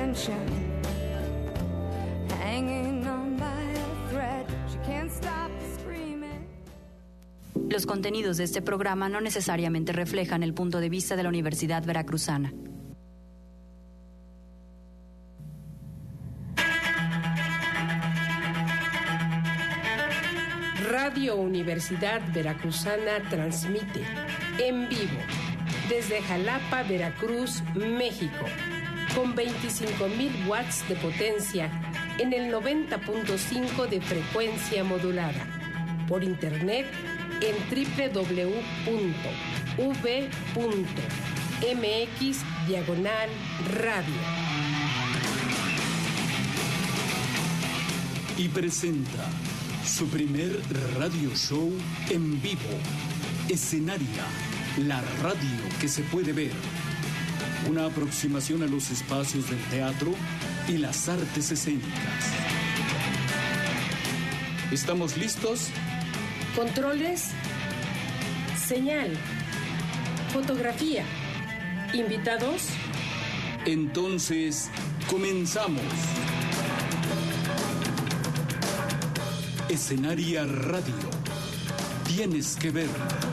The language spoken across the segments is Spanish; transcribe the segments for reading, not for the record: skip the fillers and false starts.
attention, hanging on by a thread. She can't stop screaming. Los contenidos de este programa no necesariamente reflejan el punto de vista de la Universidad Veracruzana. Radio Universidad Veracruzana transmite en vivo desde Jalapa, Veracruz, México, con 25,000 watts de potencia en el 90.5 de frecuencia modulada, por internet en www.v.mx/radio. Y presenta su primer radio show en vivo, Escenaria, la radio que se puede ver. Una aproximación a los espacios del teatro y las artes escénicas. ¿Estamos listos? Controles, señal, fotografía, invitados. Entonces, comenzamos. Escenaria Radio. Tienes que ver.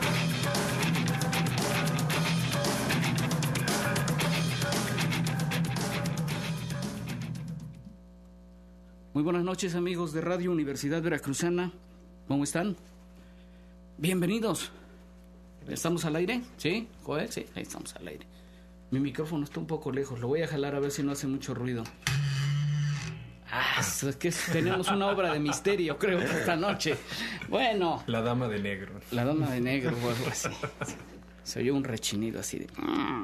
Muy buenas noches, amigos de Radio Universidad Veracruzana. ¿Cómo están? Bienvenidos. ¿Estamos al aire? ¿Sí? ¿Joder? Sí, ahí estamos al aire. Mi micrófono está un poco lejos. Lo voy a jalar a ver si no hace mucho ruido. Es que tenemos una obra de misterio, creo, esta noche. Bueno. La dama de negro. La dama de negro, o algo así. Se oyó un rechinido así de...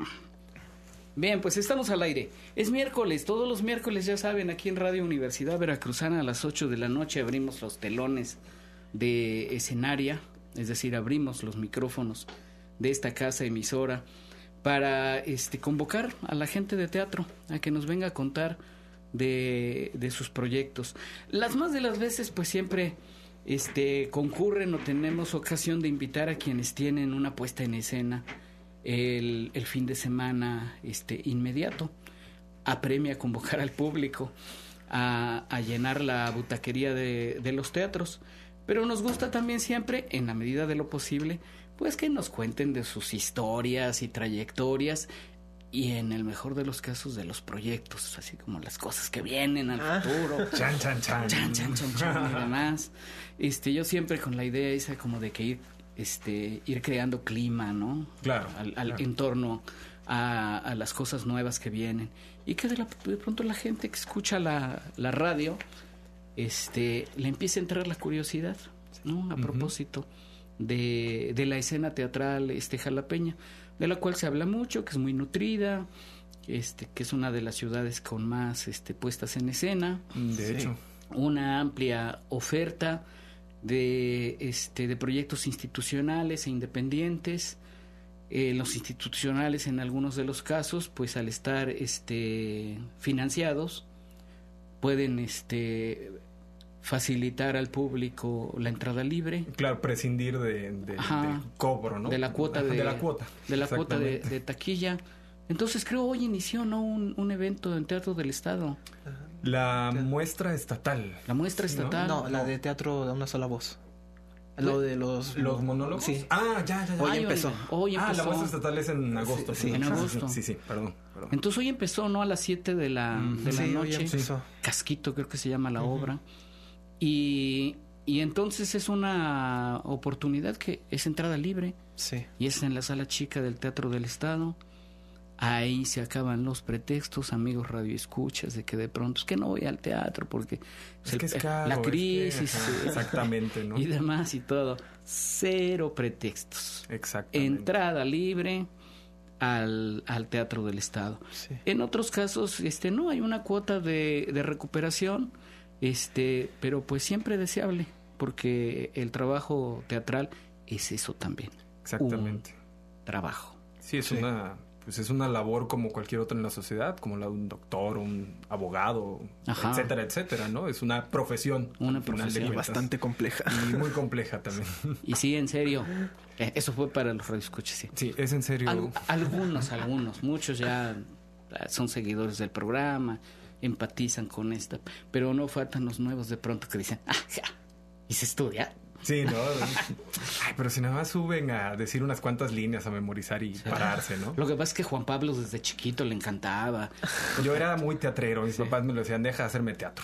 Bien, pues estamos al aire. Es miércoles, todos los miércoles, ya saben, aquí en Radio Universidad Veracruzana a las 8 de la noche abrimos los telones de Escenaria, es decir, abrimos los micrófonos de esta casa emisora para convocar a la gente de teatro a que nos venga a contar de sus proyectos. Las más de las veces pues siempre concurren o tenemos ocasión de invitar a quienes tienen una puesta en escena el fin de semana inmediato. Apremia convocar al público a llenar la butaquería de los teatros, pero nos gusta también siempre, en la medida de lo posible, pues que nos cuenten de sus historias y trayectorias, y en el mejor de los casos de los proyectos, así como las cosas que vienen al futuro. Chan, chan, chan. Chan, chan, chan, chan, y demás. Yo siempre con la idea esa como de que ir creando clima, ¿no? Claro. Claro. En torno a las cosas nuevas que vienen. Y que de pronto la gente que escucha la radio, le empiece a entrar la curiosidad, ¿no? A propósito de la escena teatral jalapeña, de la cual se habla mucho, que es muy nutrida, que es una de las ciudades con más puestas en escena. De hecho. Una amplia oferta de proyectos institucionales e independientes. Los institucionales, en algunos de los casos, pues al estar financiados, pueden facilitar al público la entrada libre. Claro, prescindir del cobro, ¿no? De la cuota de la cuota. De la cuota de taquilla. Entonces creo hoy inició, ¿no? un evento en Teatro del Estado. La muestra estatal. La muestra estatal. No, la de teatro de una sola voz. Lo de los monólogos. Sí. Ya. Hoy empezó. La muestra estatal es en agosto. Sí, en agosto. Sí, perdón. Entonces hoy empezó, ¿no? A las 7 de la noche. Hoy empezó. Casquito, creo que se llama la obra. Y entonces es una oportunidad que es entrada libre. Sí. Y es en la sala chica del Teatro del Estado. Ahí se acaban los pretextos, amigos radioescuchas, de que de pronto es que no voy al teatro porque es caro, la crisis, exactamente, ¿no? Y demás y todo. Cero pretextos. Exactamente. Entrada libre al Teatro del Estado. Sí. En otros casos, no hay una cuota de recuperación, pero pues siempre deseable, porque el trabajo teatral es eso también. Exactamente. Un trabajo. Sí, es una labor como cualquier otra en la sociedad, como la de un doctor, un abogado, etcétera, etcétera, ¿no? Es una profesión. Una profesión bastante compleja. Y muy compleja también. Y sí, en serio. Eso fue para los radioescuchas, sí. Sí, es en serio. Algunos. Muchos ya son seguidores del programa. empatizan con esta, pero no faltan los nuevos de pronto que dicen, ¿y se estudia? Sí, ¿no? Ay, pero si nada más suben a decir unas cuantas líneas, a memorizar y pararse, ¿no? Lo que pasa es que Juan Pablo desde chiquito le encantaba. Yo era muy teatrero, mis papás me lo decían, deja de hacerme teatro.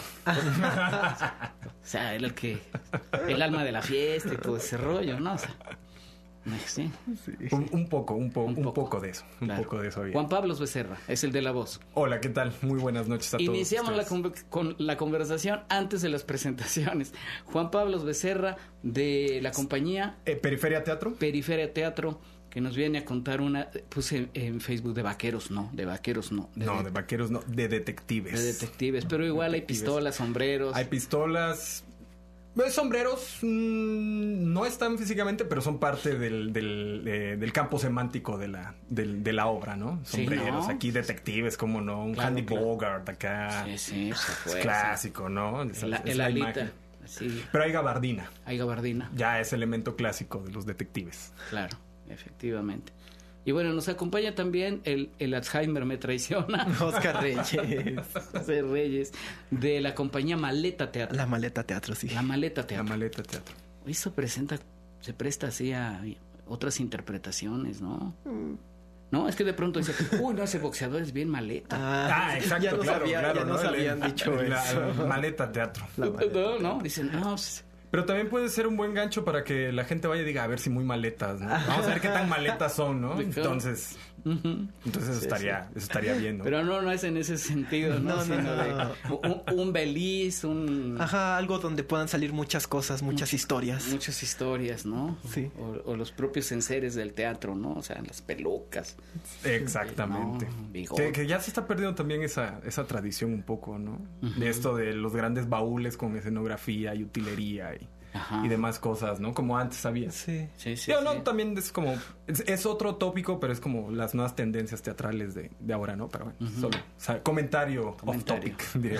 O sea, era el alma de la fiesta y todo ese rollo, ¿no? O sea, sí. Un poco de eso. Un Claro. poco de eso había. Juan Pablo Becerra, es el de la voz. Hola, ¿qué tal? Muy buenas noches a todos. Iniciamos con la conversación antes de las presentaciones. Juan Pablo Becerra, de la compañía Periferia Teatro. Periferia Teatro, que nos viene a contar puse en Facebook de vaqueros no. De vaqueros no, de detectives. De detectives, pero igual hay pistolas, sombreros. Hay pistolas. Sombreros no están físicamente, pero son parte del campo semántico de la obra, ¿no? Sombreros, sí, ¿no? Aquí detectives, como no, un Claro, Handy claro. Bogart acá. Sí, Es clásico, ¿no? El alita. Así. Pero hay gabardina. Hay gabardina. Ya es elemento clásico de los detectives. Claro, efectivamente. Y bueno, nos acompaña también el Alzheimer me traiciona. Oscar Reyes. José Reyes, de la compañía Maleta Teatro. La Maleta Teatro, sí. La Maleta La Teatro. Maleta Teatro. Eso se presta así a otras interpretaciones, ¿no? No, es que de pronto dice, no, ese boxeador es bien maleta. Exacto, ya nos claro. ya nos habían dicho eso. Maleta Teatro. No, dicen, no, Pero también puede ser un buen gancho para que la gente vaya y diga, a ver si muy maletas, ¿no? Vamos a ver qué tan maletas son, ¿no? Entonces eso estaría bien, ¿no? Pero no es en ese sentido, ¿no? Sino de un beliz, Ajá, algo donde puedan salir muchas cosas, muchas historias. Muchas historias, ¿no? Sí. O los propios enseres del teatro, ¿no? O sea, las pelucas. Exactamente. No, bigote. Que ya se está perdiendo también esa tradición un poco, ¿no? De esto de los grandes baúles con escenografía y utilería y demás cosas, ¿no? Como antes había. Sí. No, también es como... Es otro tópico, pero es como las nuevas tendencias teatrales de ahora, ¿no? Pero bueno, solo... O sea, comentario off-topic, diría.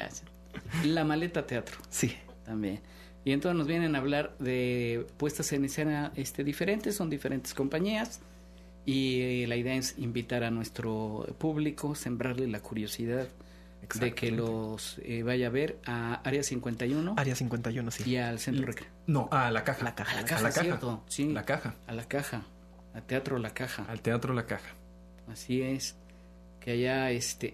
La Maleta Teatro. Sí. También. Y entonces nos vienen a hablar de puestas en escena diferentes, son diferentes compañías. Y la idea es invitar a nuestro público, sembrarle la curiosidad de que los vaya a ver a Área 51. Área 51, sí. Y al Centro Recreativo. No, a la Caja. La Caja. A la Caja, ¿cierto? Sí. La Caja. A la Caja. Al Teatro La Caja. Al Teatro La Caja. Así es. Que allá,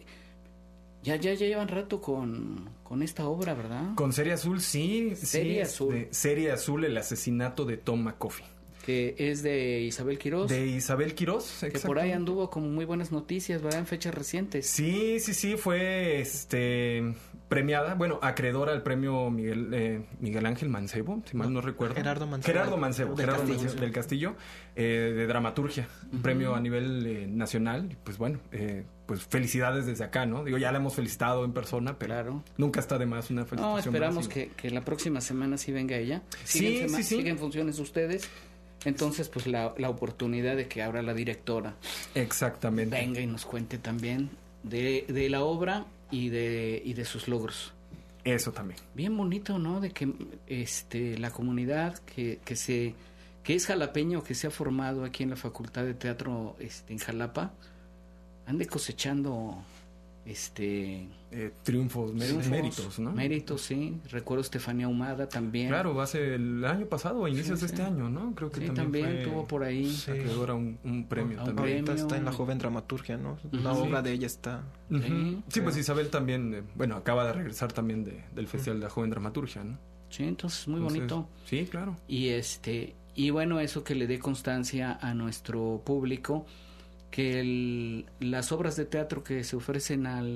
ya llevan rato con esta obra, ¿verdad? Con Serie Azul, sí. Serie Azul. Serie Azul, el asesinato de Tom McCoffey. Que es de Isabel Quirós. De Isabel Quirós, que por ahí anduvo con muy buenas noticias, ¿verdad? En fechas recientes. Sí, fue premiada, bueno, acreedora al premio Miguel Ángel Mancebo, si mal no recuerdo. Gerardo Mancebo del Castillo, de dramaturgia, un premio a nivel nacional. Pues bueno, pues felicidades desde acá, ¿no? Digo, ya la hemos felicitado en persona, pero claro, nunca está de más una felicitación. No, esperamos que la próxima semana sí venga ella. Siguen funciones ustedes. Entonces, pues la oportunidad de que ahora la directora exactamente venga y nos cuente también de la obra y de sus logros. Eso también. Bien bonito, ¿no? De que la comunidad que es jalapeño, que se ha formado aquí en la Facultad de Teatro en Jalapa, ande cosechando triunfos, méritos, ¿no? Méritos, sí. Recuerdo Estefanía Ahumada también. Claro, hace el año pasado o inicios de este año, ¿no? Creo que también tuvo por ahí. Acreedora un premio también. Ahorita está en la Joven Dramaturgia, ¿no? La obra de ella está... Sí, pues Isabel también, acaba de regresar también del Festival de la Joven Dramaturgia, ¿no? Sí, entonces muy bonito. Sí, claro. Y bueno, eso que le dé constancia a nuestro público, que las obras de teatro que se ofrecen a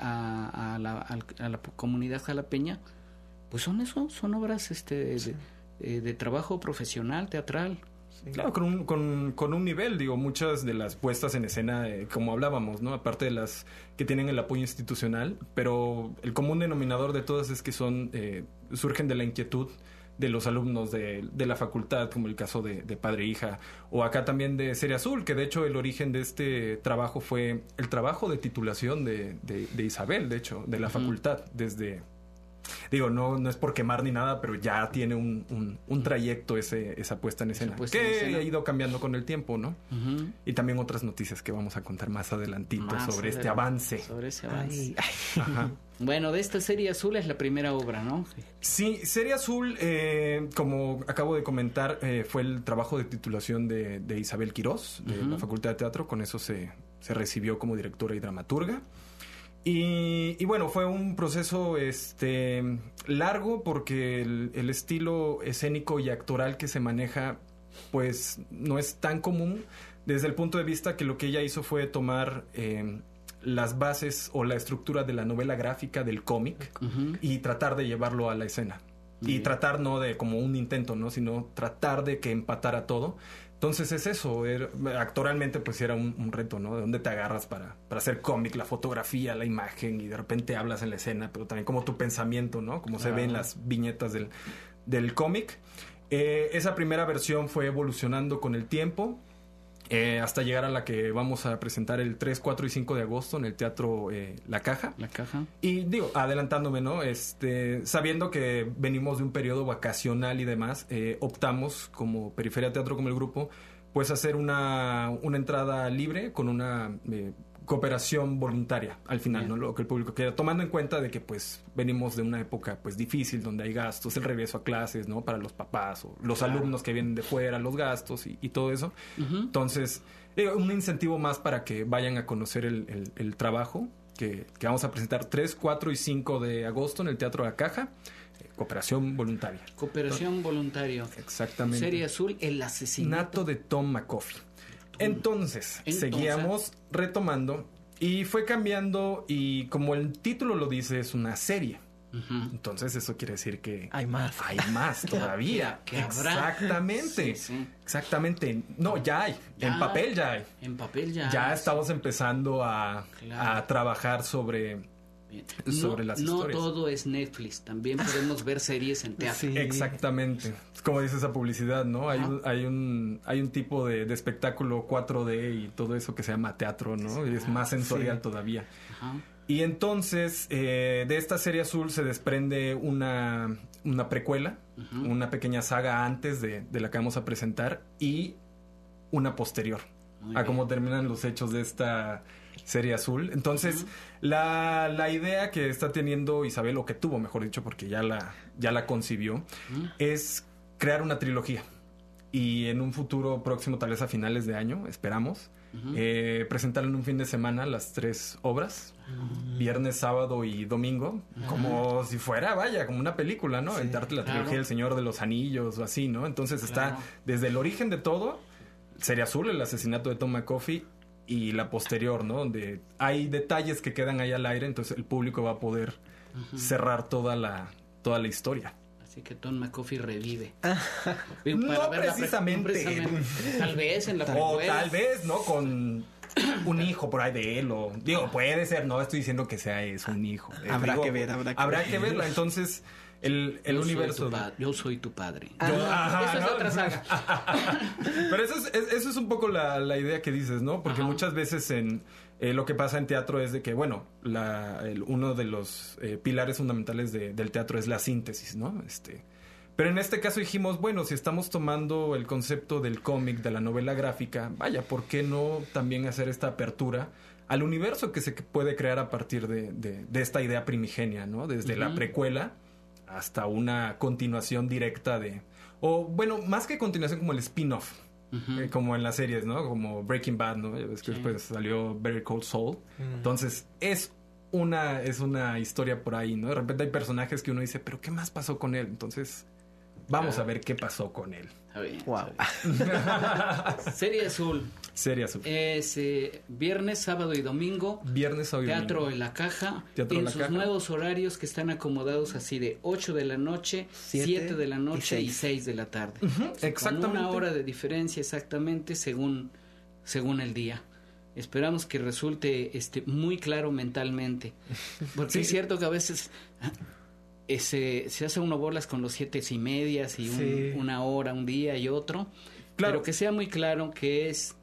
la comunidad jalapeña, pues son obras de trabajo profesional, teatral. Sí. Claro, con un nivel, digo, muchas de las puestas en escena, como hablábamos, ¿no? Aparte de las que tienen el apoyo institucional, pero el común denominador de todas es que surgen de la inquietud de los alumnos de la facultad, como el caso de Padre Hija, o acá también de Serie Azul, que de hecho el origen de este trabajo fue el trabajo de titulación de Isabel, de hecho, de la facultad, desde digo, no es por quemar ni nada, pero ya tiene un trayecto esa puesta en escena, ha ido cambiando con el tiempo, ¿no? Uh-huh. Y también otras noticias que vamos a contar más adelantito sobre este avance. Sobre ese avance. Ajá. Bueno, de esta Serie Azul es la primera obra, ¿no? Sí, Serie Azul, como acabo de comentar, fue el trabajo de titulación de Isabel Quirós, de la Facultad de Teatro. Con eso se recibió como directora y dramaturga. Y bueno, fue un proceso largo porque el estilo escénico y actoral que se maneja pues no es tan común, desde el punto de vista que lo que ella hizo fue tomar las bases o la estructura de la novela gráfica del cómic y tratar de llevarlo a la escena. Y tratar no de como un intento, ¿no? Sino tratar de que empatara todo. Entonces es eso, actoralmente pues era un reto, ¿no? De dónde te agarras para hacer cómic, la fotografía, la imagen, y de repente hablas en la escena, pero también como tu pensamiento, ¿no? Como se ve en las viñetas del cómic. Esa primera versión fue evolucionando con el tiempo, hasta llegar a la que vamos a presentar el 3, 4 y 5 de agosto en el Teatro La Caja. La Caja. Y digo, adelantándome, ¿no? Sabiendo que venimos de un periodo vacacional y demás, optamos como Periferia Teatro, como el grupo, pues hacer una entrada libre con una cooperación voluntaria al final, ¿no? Lo que el público quiera, tomando en cuenta de que pues venimos de una época pues difícil, donde hay gastos, el regreso a clases, ¿no? Para los papás o los alumnos que vienen de fuera, los gastos y todo eso. Entonces, un incentivo más para que vayan a conocer el trabajo que vamos a presentar 3, 4 y 5 de agosto en el Teatro La Caja. Cooperación voluntaria. Cooperación voluntaria. Exactamente. Serie Azul, el asesinato de Tom McCoffey. Entonces, seguíamos retomando y fue cambiando, y como el título lo dice, es una serie. Entonces eso quiere decir que hay más todavía. que habrá. Exactamente. Sí. Exactamente. No, ya hay. En papel ya hay. En papel ya. Ya estamos empezando a trabajar sobre las historias. No todo es Netflix, también podemos ver series en teatro. Sí. Exactamente. Como dice esa publicidad, ¿no? Hay un tipo de espectáculo 4D y todo eso que se llama teatro, ¿no? Y es más sensorial todavía. Ajá. Y entonces, de esta Serie Azul se desprende una precuela, una pequeña saga antes de la que vamos a presentar, y una posterior a cómo terminan los hechos de esta Serie Azul. Entonces, la idea que está teniendo Isabel, o que tuvo, mejor dicho, porque ya la concibió, es crear una trilogía. Y en un futuro próximo, tal vez a finales de año, esperamos, presentar en un fin de semana las 3 obras, viernes, sábado y domingo, como si fuera, como una película, ¿no? Aventarte la trilogía del Señor de los Anillos o así, ¿no? Entonces está desde el origen de todo, Serie Azul, el asesinato de Tom McCoffey, y la posterior, ¿no? Donde hay detalles que quedan ahí al aire, entonces el público va a poder cerrar toda la historia. Así que Tom McCoffey revive. No precisamente. Tal vez en la precuela. O tal vez, ¿no? Con un hijo por ahí de él. O, digo, puede ser. No estoy diciendo que sea eso, un hijo. Habrá que verla. Entonces, el universo. Yo soy tu padre. Eso es otra saga. Pero eso es un poco la idea que dices, ¿no? Porque muchas veces lo que pasa en teatro es de que, bueno, uno de los pilares fundamentales del teatro es la síntesis, ¿no? Pero en este caso dijimos, bueno, si estamos tomando el concepto del cómic, de la novela gráfica, ¿por qué no también hacer esta apertura al universo que se puede crear a partir de esta idea primigenia, ¿no? Desde la precuela hasta una continuación directa más que continuación, como el spin-off. Como en las series, ¿no? Como Breaking Bad, ¿no? Ya ves que después salió Better Call Saul. Entonces, es una historia por ahí, ¿no? De repente hay personajes que uno dice, ¿pero qué más pasó con él? Entonces, vamos a ver qué pasó con él. Wow. Serie Azul. Serie Azul. Es viernes, sábado y domingo. Teatro en La Caja. En sus nuevos horarios, que están acomodados así de 8 de la noche, 7 de la noche y 6 de la tarde. Exactamente. Con una hora de diferencia exactamente según el día. Esperamos que resulte muy claro mentalmente. Porque es cierto que a veces se hace uno bolas con los 7:30 y una hora, un día y otro. Claro. Pero que sea muy claro que es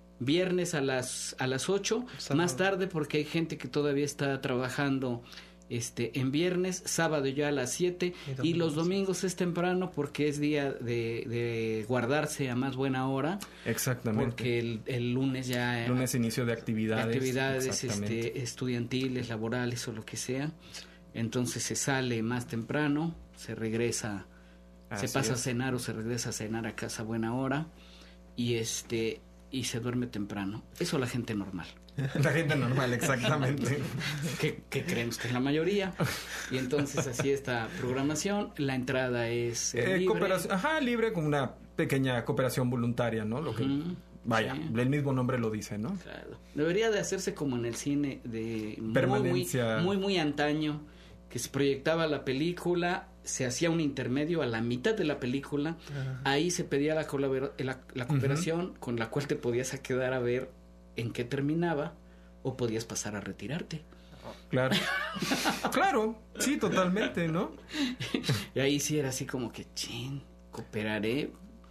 viernes a las 8, más tarde, porque hay gente que todavía está trabajando en viernes, sábado ya a las 7 y los domingos es temprano porque es día de guardarse a más buena hora. Exactamente. Porque el lunes ya... Lunes inicio de actividades. Estudiantiles, laborales o lo que sea. Entonces se sale más temprano, se regresa, se pasa a cenar o se regresa a cenar a casa a buena hora y y se duerme temprano. Eso la gente normal. La gente normal, exactamente. que creemos que es la mayoría. Y entonces así esta programación. La entrada es libre. Libre, con una pequeña cooperación voluntaria, ¿no? Lo que vaya, sí. El mismo nombre lo dice, ¿no? Claro. Debería de hacerse como en el cine de permanencia. Muy antaño, que se proyectaba la película, se hacía un intermedio a la mitad de la película, ahí se pedía la cooperación con la cual te podías quedar a ver en qué terminaba o podías pasar a retirarte. Claro. Claro, sí, totalmente, ¿no? Y ahí sí era así como que, cooperaré.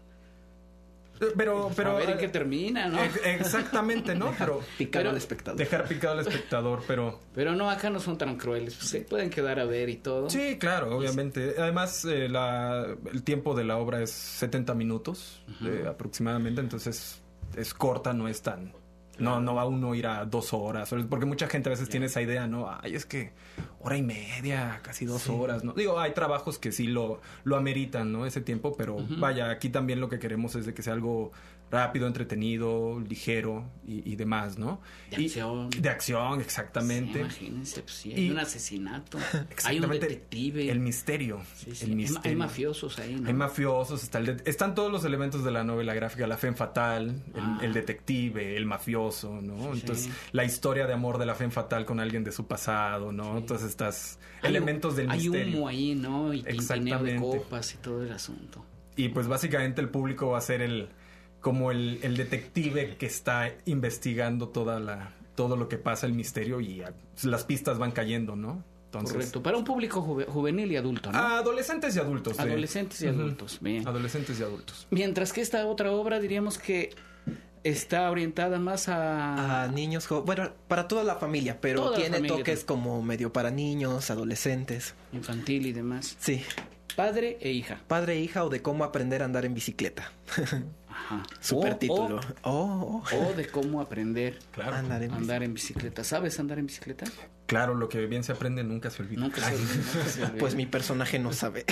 Pero a ver en qué termina, ¿no? Exactamente, ¿no? Picar al espectador. Dejar picado al espectador, pero no, acá no son tan crueles. Se pueden quedar a ver y todo. Sí, claro, obviamente. Además, el tiempo de la obra es 70 minutos aproximadamente, entonces es corta, no es tan... No va uno a ir a 2 horas, porque mucha gente a veces tiene esa idea, ¿no? Ay, es que 1:30, casi 2 horas, ¿no? Digo, hay trabajos que sí lo ameritan, ¿no? Ese tiempo, pero vaya, aquí también lo que queremos es de que sea algo rápido, entretenido, ligero y demás, ¿no? De acción, exactamente. Sí, imagínense, pues sí, hay un asesinato, hay un detective. El misterio. El misterio. Hay mafiosos ahí, ¿no? Hay mafiosos, están todos los elementos de la novela gráfica, la femme fatale, el detective, el mafioso, ¿no? Entonces, la historia de amor de la femme fatale con alguien de su pasado, ¿no? Entonces, estas elementos del misterio. Hay humo ahí, ¿no? Y tintineo de copas y todo el asunto. Y pues básicamente el público va a ser como el detective que está investigando todo lo que pasa, el misterio, y las pistas van cayendo, ¿no? Entonces, correcto, para un público juvenil y adulto, ¿no? Adolescentes y adultos. Adolescentes y adultos, bien. Adolescentes y adultos. Mientras que esta otra obra diríamos que está orientada más a niños, bueno, para toda la familia, pero toda tiene familia, toques como medio para niños, adolescentes. Infantil y demás. Sí. Padre e hija. Padre e hija, o de cómo aprender a andar en bicicleta. Ajá. Super título. O de cómo aprender claro, a andar en bicicleta. ¿Sabes andar en bicicleta? Claro, lo que bien se aprende nunca se olvida. Nunca se olvida. Pues mi personaje no sabe.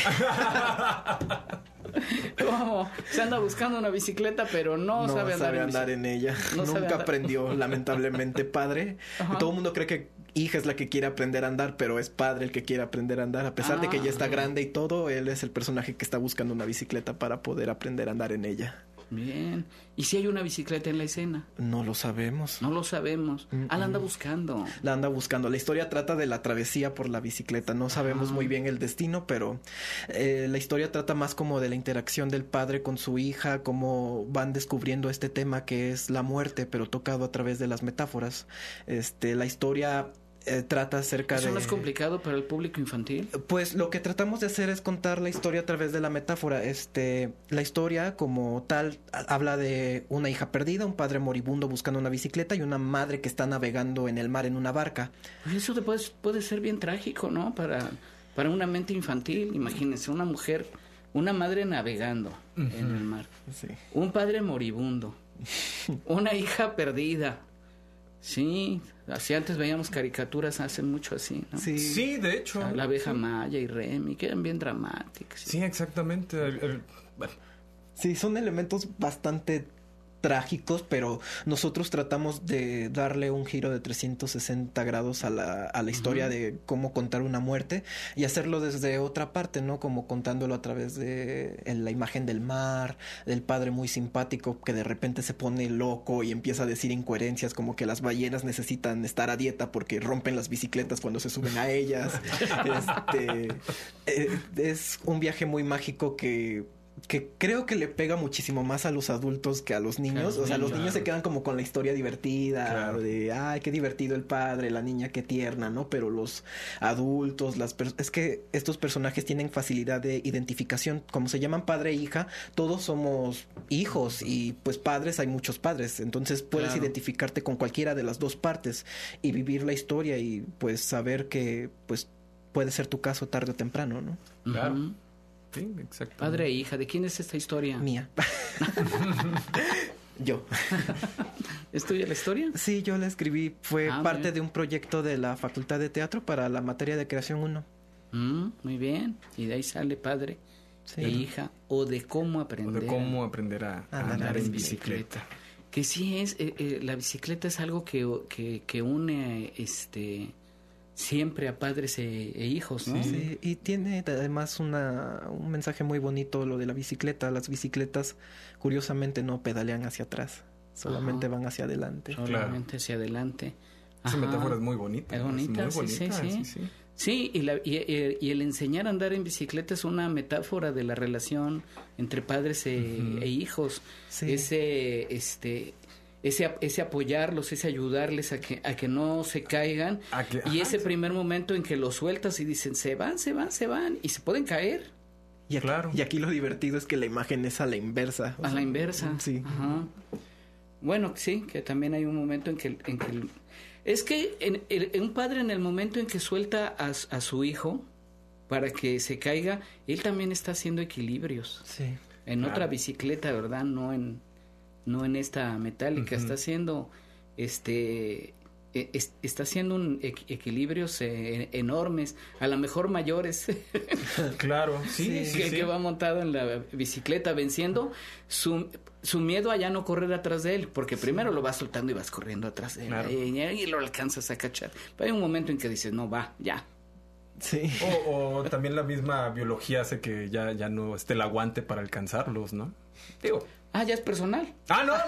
¿Cómo? Se anda buscando una bicicleta, pero no sabe andar en ella. Nunca aprendió, lamentablemente, padre. Ajá. Todo el mundo cree que hija es la que quiere aprender a andar, pero es padre el que quiere aprender a andar. A pesar de que ya está grande y todo, él es el personaje que está buscando una bicicleta para poder aprender a andar en ella. Bien. ¿Y si hay una bicicleta en la escena? No lo sabemos. No lo sabemos. La anda buscando. La anda buscando. La historia trata de la travesía por la bicicleta. No sabemos muy bien el destino, pero la historia trata más como de la interacción del padre con su hija, cómo van descubriendo este tema que es la muerte, pero tocado a través de las metáforas. La historia trata acerca de... ¿Eso no es complicado para el público infantil? Pues lo que tratamos de hacer es contar la historia a través de la metáfora. La historia como tal habla de una hija perdida, un padre moribundo buscando una bicicleta y una madre que está navegando en el mar en una barca. Eso puede ser bien trágico, ¿no? Para una mente infantil. Imagínense, una mujer, una madre navegando en el mar. Sí. Un padre moribundo. Una hija perdida. Sí, así antes veíamos caricaturas hace mucho así, ¿no? Sí, de hecho. O sea, la abeja Maya y Remy, que eran bien dramáticas. Sí, exactamente. Bueno. Sí, son elementos bastante trágicos, pero nosotros tratamos de darle un giro de 360 grados a la historia de cómo contar una muerte y hacerlo desde otra parte, ¿no? Como contándolo a través de la imagen del mar, del padre muy simpático que de repente se pone loco y empieza a decir incoherencias como que las ballenas necesitan estar a dieta porque rompen las bicicletas cuando se suben a ellas. Es un viaje muy mágico que creo que le pega muchísimo más a los adultos que a los niños. O sea, los niños se quedan como con la historia divertida, de ay, qué divertido el padre, la niña qué tierna, ¿no? Pero los adultos, es que estos personajes tienen facilidad de identificación. Como se llaman padre e hija, todos somos hijos y pues padres, hay muchos padres. Entonces puedes identificarte con cualquiera de las dos partes y vivir la historia y pues saber que pues puede ser tu caso tarde o temprano, ¿no? Claro. Ujú. Sí, exacto. Padre e hija, ¿de quién es esta historia? Mía. Yo. ¿Es tuya la historia? Sí, yo la escribí. Fue Ah, parte bien. de un proyecto de la Facultad de Teatro para la materia de Creación 1. Muy bien. Y de ahí sale padre Sí. e hija, o de cómo O aprender de cómo aprender a andar en bicicleta. bicicleta. Que sí es, la bicicleta es algo que une siempre a padres e hijos, ¿no? Sí, y tiene además un mensaje muy bonito lo de la bicicleta. Las bicicletas, curiosamente, no pedalean hacia atrás, solamente Ajá. van hacia adelante. Solamente hacia adelante. Esa Ajá. metáfora es muy bonita. Es bonita, muy sí, bonita, sí. Sí, y el enseñar a andar en bicicleta es una metáfora de la relación entre padres e hijos. Sí. Ese apoyarlos, ese ayudarles a que no se caigan. Y ese primer momento en que los sueltas y dicen, se van, y se pueden caer. Y aquí, Claro. y aquí lo divertido es que la imagen es a la inversa. O A sea, la inversa. Sí. Ajá. Bueno, sí, que también hay un momento en que es que un padre en el momento en que suelta a su hijo para que se caiga, él también está haciendo equilibrios. Sí. En otra bicicleta, ¿verdad? No en esta metálica. Está haciendo está haciendo equilibrios enormes, a lo mejor mayores. Claro, sí, que va montado en la bicicleta, venciendo su miedo a ya no correr atrás de él, porque primero lo vas soltando y vas corriendo atrás de él, Claro. y lo alcanzas a cachar. Pero hay un momento en que dices, no, va, ya. Sí. O también la misma biología hace que ya no esté el aguante para alcanzarlos, ¿no? Digo. Ah, ya es personal. Ah, no.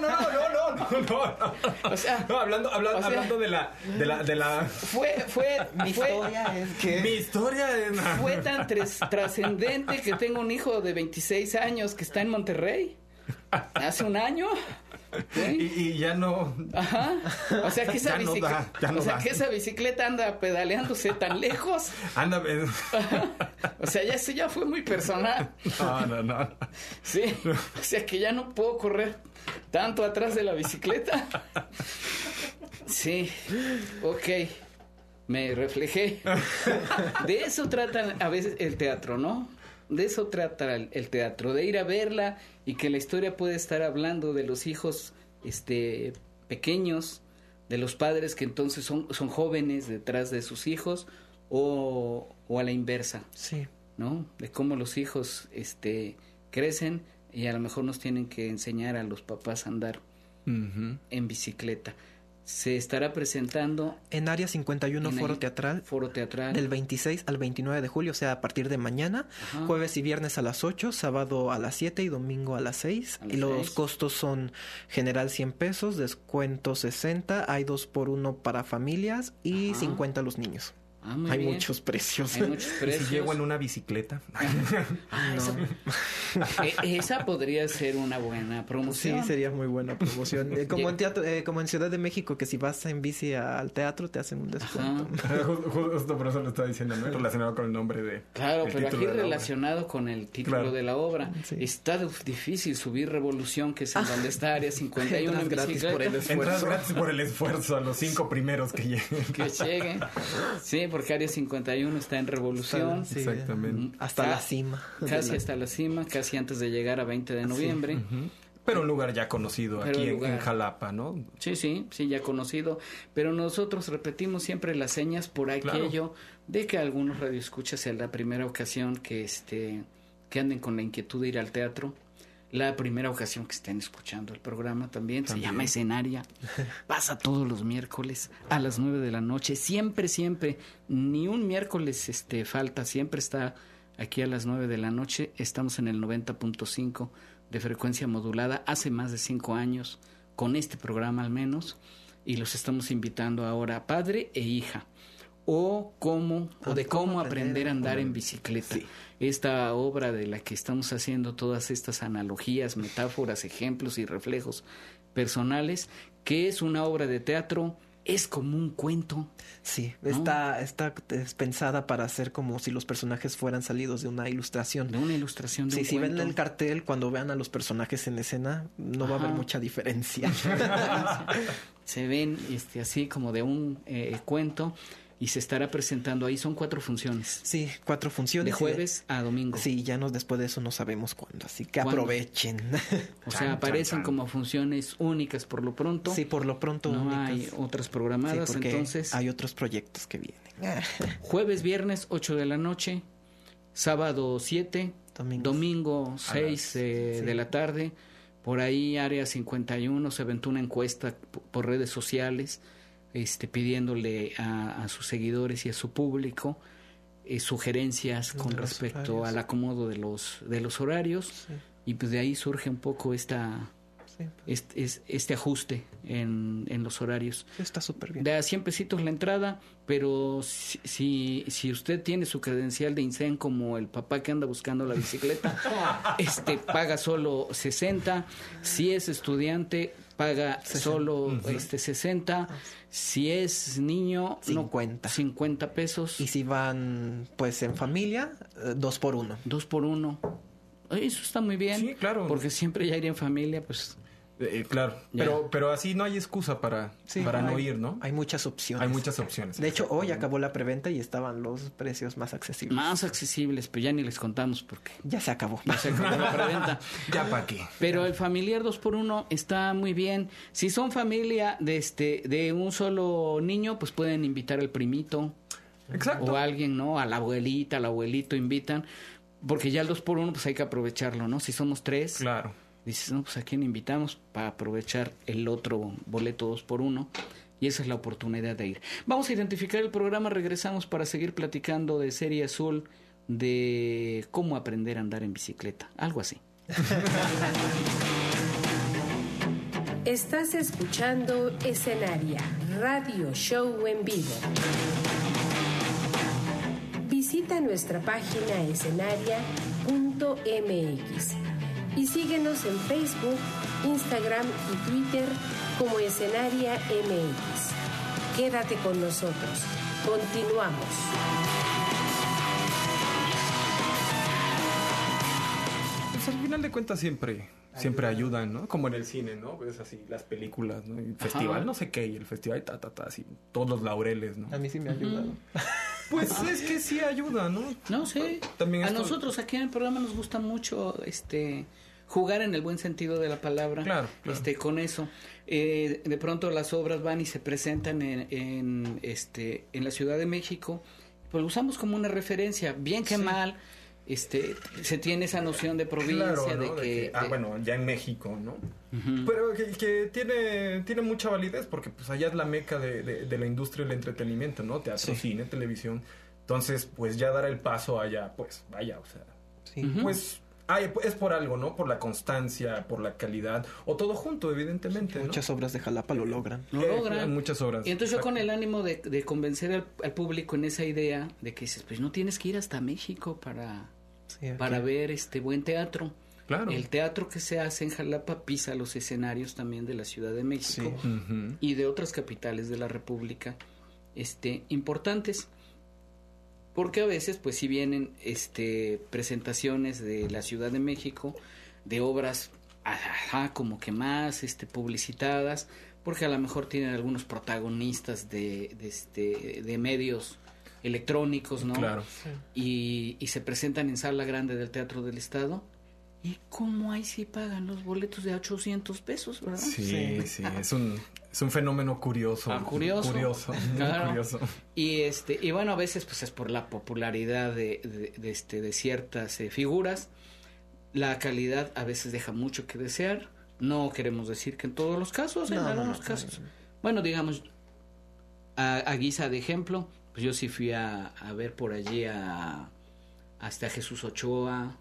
O sea, No, hablando de la fue Mi historia es que... mi historia es fue tan trascendente que tengo un hijo de 26 años que está en Monterrey. Hace un año. ¿Sí? y ya no. Ajá. O sea que esa Ya no bicicleta, da, ya no da. que esa bicicleta anda pedaleándose tan lejos. Anda. O sea, eso ya fue muy personal. No. Sí. O sea que ya no puedo correr tanto atrás de la bicicleta. Sí. Ok. Me reflejé. De eso trata a veces el teatro, ¿no? De eso trata el teatro, de ir a verla y que la historia puede estar hablando de los hijos pequeños, de los padres que entonces son jóvenes detrás de sus hijos, o a la inversa, Sí. ¿no? De cómo los hijos crecen y a lo mejor nos tienen que enseñar a los papás a andar en bicicleta. Se estará presentando En Área 51 en Foro el Teatral. Foro Teatral. Del 26 al 29 de julio, o sea, a partir de mañana, Ajá. jueves y viernes a las 8, sábado a las 7 y domingo a las 6. A las Y los 6. costos son general 100 pesos, descuento 60, hay 2x1 para familias y Ajá. 50 los niños. Ah, muy Hay bien. muchos precios. Hay muchos ¿Y precios. si llego en una bicicleta? Ah, esa podría ser una buena Sí, promoción. sería muy buena promoción. Como en teatro, como en Ciudad de México, que si vas en bici al teatro te hacen un descuento. Justo por eso lo estaba diciendo, ¿no? Relacionado con el nombre de. Claro, el pero título aquí de la obra. relacionado con el título Claro. de la obra. Sí. Está difícil subir Revolución, que es en donde está Área 51 en Entras gratis bicicleta. por el esfuerzo. Entras gratis por el esfuerzo a los 5 primeros que lleguen. Que lleguen. Sí, porque Área 51 está en Revolución. Sí, Exactamente. hasta la cima. Casi hasta la cima, casi antes de llegar a 20 de noviembre. Pero un lugar ya conocido Pero aquí un lugar. en Jalapa, ¿no? Sí, ya conocido. Pero nosotros repetimos siempre las señas por aquello de que algunos radioescuchas sea la primera ocasión que anden con la inquietud de ir al teatro. La primera ocasión que estén escuchando el programa también. Se llama Escenaria. Pasa todos los miércoles a las 9 de la noche. Siempre, ni un miércoles falta. Siempre está aquí a las 9 de la noche. Estamos en el 90.5 de frecuencia modulada. Hace más de 5 años con este programa al menos. Y los estamos invitando ahora, padre e hija. O de cómo aprender a andar en bicicleta. Sí. Esta obra de la que estamos haciendo todas estas analogías, metáforas, ejemplos y reflejos personales, que es una obra de teatro, es como un cuento. Sí, ¿no? está pensada para hacer como si los personajes fueran salidos de una ilustración. De una ilustración de Sí, un si ven cuento. el cartel, cuando vean a los personajes en escena, no va a haber Ajá. mucha diferencia. Se ven así como de un cuento. y se estará presentando ahí. Son 4 funciones. Sí, 4 funciones. De jueves a domingo. Sí, ya después de eso no sabemos cuándo, así que aprovechen. O sea, aparecen como funciones únicas por lo pronto. Sí, por lo pronto no únicas. hay otras programadas, sí, porque entonces hay otros proyectos que vienen. jueves, viernes 8 de la noche, sábado 7, domingo 6 de la tarde. Por ahí Área 51 se aventó una encuesta por redes sociales, pidiéndole a sus seguidores y a su público sugerencias con respecto horarios. al acomodo de los horarios, Sí. y pues de ahí surge un poco este ajuste en los horarios. Está súper bien. De a 100 pesitos la entrada, pero si usted tiene su credencial de INSEN como el papá que anda buscando la bicicleta, paga solo 60. Si es estudiante, paga solo 60. Si es niño, 50. 50 pesos. Y si van pues en familia, 2 por 1. 2 por 1. Eso está muy bien. Sí, claro. Porque siempre ya ir en familia, pues... claro, pero así no hay excusa para no ir, ¿no? Hay muchas opciones. Hay muchas opciones. De hecho, hoy acabó la preventa y estaban los precios más accesibles. Más accesibles, pero ya ni les contamos porque... Ya se acabó. Ya se acabó la preventa. ¿Ya para qué? Pero el familiar 2x1 está muy bien. Si son familia de un solo niño, pues pueden invitar al primito. Exacto. O a alguien, ¿no? A la abuelita, al abuelito invitan. Porque ya el 2x1 pues hay que aprovecharlo, ¿no? Si somos 3... Claro. Dices, no, pues ¿a quién invitamos para aprovechar el otro boleto 2x1? Y esa es la oportunidad de ir. Vamos a identificar el programa, regresamos para seguir platicando de Serie Azul, de cómo aprender a andar en bicicleta, algo así. Estás escuchando Escenaria, radio show en vivo. Visita nuestra página escenaria.mx. Y síguenos en Facebook, Instagram y Twitter como Escenaria MX. Quédate con nosotros. Continuamos. Pues al final de cuentas siempre ayudan, ¿no? Como en el cine, ¿no? Ves así las películas, ¿no? El festival no sé qué, y el festival así, todos los laureles, ¿no? A mí sí me ha ayudado. Pues es que sí ayuda, ¿no? No sé. También nosotros aquí en el programa nos gusta mucho jugar en el buen sentido de la palabra. Claro. Con eso. De pronto las obras van y se presentan en la Ciudad de México. Pues lo usamos como una referencia, bien que mal. Se tiene esa noción de provincia, claro, ¿no? Bueno, ya en México, ¿no? Uh-huh. Pero que tiene mucha validez porque pues allá es la meca de la industria del entretenimiento, ¿no? Teatro, cine, televisión. Entonces, pues ya dar el paso allá, pues vaya, o sea, pues es por algo, ¿no? Por la constancia, por la calidad, o todo junto, evidentemente, ¿no? Muchas obras de Jalapa lo logran. Muchas obras. Y entonces yo con el ánimo de convencer al público en esa idea de que dices, pues no tienes que ir hasta México para ver buen teatro. Claro. El teatro que se hace en Jalapa pisa los escenarios también de la Ciudad de México y de otras capitales de la República importantes. Porque a veces, pues, si vienen presentaciones de la Ciudad de México, de obras, como que más publicitadas, porque a lo mejor tienen algunos protagonistas de medios electrónicos, ¿no? Claro. Y se presentan en Sala Grande del Teatro del Estado. ¿Y cómo ahí sí pagan los boletos de 800 pesos, verdad? Sí, es un fenómeno curioso. Curioso. Claro. Curioso. Y bueno, a veces pues es por la popularidad de ciertas figuras. La calidad a veces deja mucho que desear. No queremos decir que en todos los casos, en algunos casos. Bueno, digamos, a guisa de ejemplo, pues yo sí fui a ver por allí hasta Jesús Ochoa,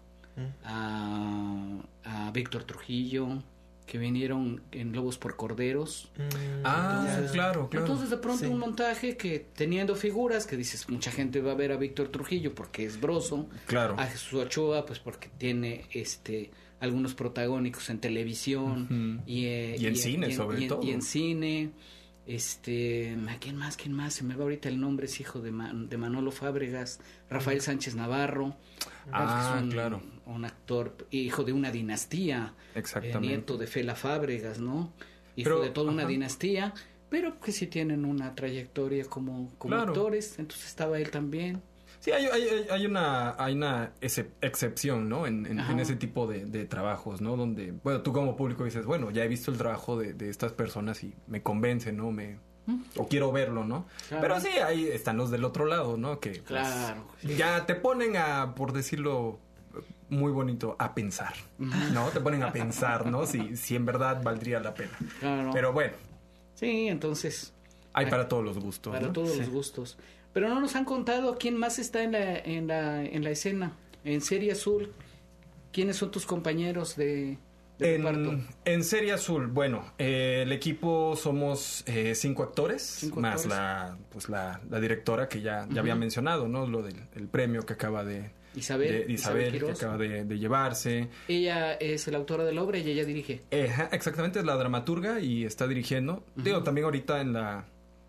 a Víctor Trujillo, que vinieron en Lobos por Corderos. Claro. Entonces de pronto un montaje que teniendo figuras que dices, mucha gente va a ver a Víctor Trujillo porque es broso, claro. A Jesús Ochoa pues porque tiene algunos protagónicos en televisión y en cine sobre todo. Y en cine. ¿Quién más? Se me va ahorita el nombre, es hijo de Manolo Fábregas, Rafael Sánchez Navarro. Claro. Un actor, hijo de una dinastía. Exactamente. Nieto de Fela Fábregas, ¿no? Hijo de toda una dinastía. pero que sí tienen una trayectoria como Claro. actores, entonces estaba él también. Sí, hay una excepción, ¿no? En Ajá. ese tipo de trabajos, ¿no? Donde, bueno, tú como público dices, bueno, ya he visto el trabajo de estas personas y me convence, ¿no? O quiero verlo, ¿no? Claro. Pero sí, ahí están los del otro lado, ¿no? Que pues, Claro, sí. ya te ponen por decirlo muy bonito, a pensar, ¿no? Te ponen a pensar, ¿no? Si en verdad valdría la pena. Claro. Pero bueno, Sí, entonces, hay para todos los gustos, para ¿no? todos los gustos. Pero no nos han contado quién más está en la escena, en Serie Azul. ¿Quiénes son tus compañeros de reparto? En Serie Azul, bueno, el equipo somos 5 actores, 5 más actores. la directora que ya había mencionado, ¿no? Lo del el premio que acaba de Isabel que Quiroz. acaba de llevarse. Ella es la autora de la obra y ella dirige. Exactamente, es la dramaturga y está dirigiendo. Digo, también ahorita en la